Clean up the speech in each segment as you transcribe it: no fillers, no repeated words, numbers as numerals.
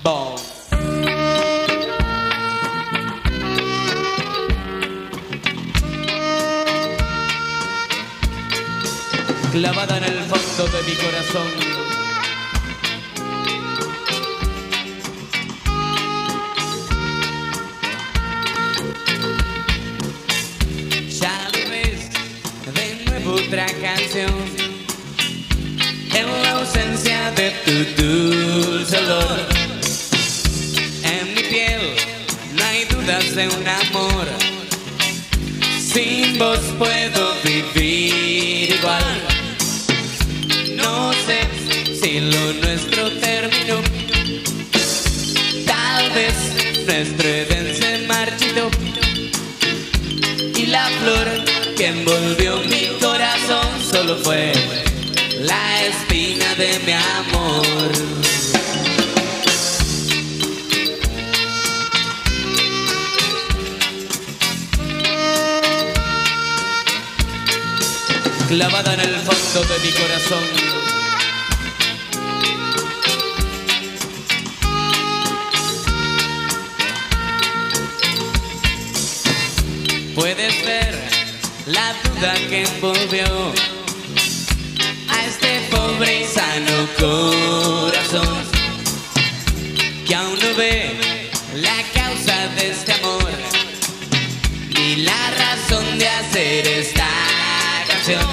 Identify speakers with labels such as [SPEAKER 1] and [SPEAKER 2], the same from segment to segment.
[SPEAKER 1] Boom. Clavada en el fondo de mi corazón. Ya lo ves, de nuevo otra canción. En la ausencia de tu dulce olor. En mi piel no hay dudas de un amor. Sin vos puedo vivir igual. No sé si lo nuestro terminó. Tal vez nuestro Edén se marchitó. Y la flor que envolvió mi corazón solo fue la espina de mi amor. Clavada en el fondo de mi corazón. Puedes ver la duda que envolvió a este pobre y sano corazón, que aún no ve la causa de este amor, ni la razón de hacer esta canción.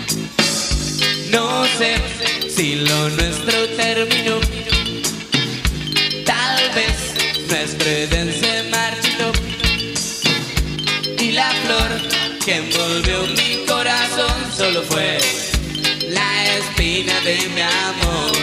[SPEAKER 1] No sé si lo nuestro terminó. Tal vez nuestro Edén se marchitó. Y la flor que envolvió mi corazón solo fue la espina de mi amor.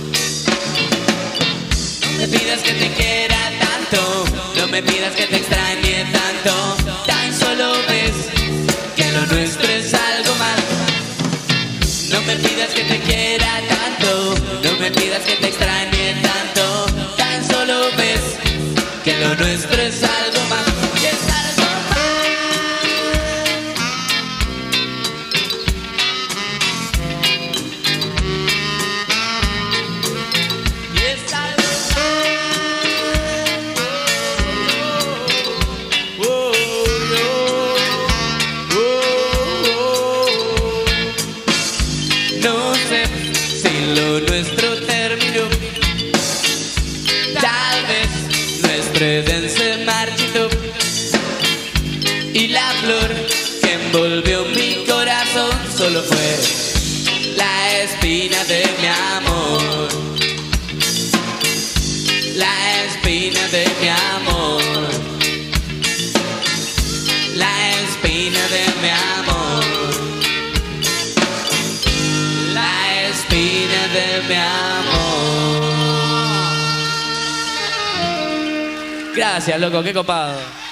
[SPEAKER 1] No me pidas que te quiera tanto, no me pidas que te extrañe tanto. Tan solo ves que lo nuestro es algo más. No me pidas que te quiera tanto, no me pidas que te extrañe tanto. Tan solo ves que lo nuestro es algo más. Y es algo lo nuestro terminó. Tal vez nuestro Edén se marchitó. Y la flor que envolvió mi corazón solo fue la espina de mi amor. La espina de mi amor. La espina de mi amor. La espina de mi amor. Gracias, loco, qué copado.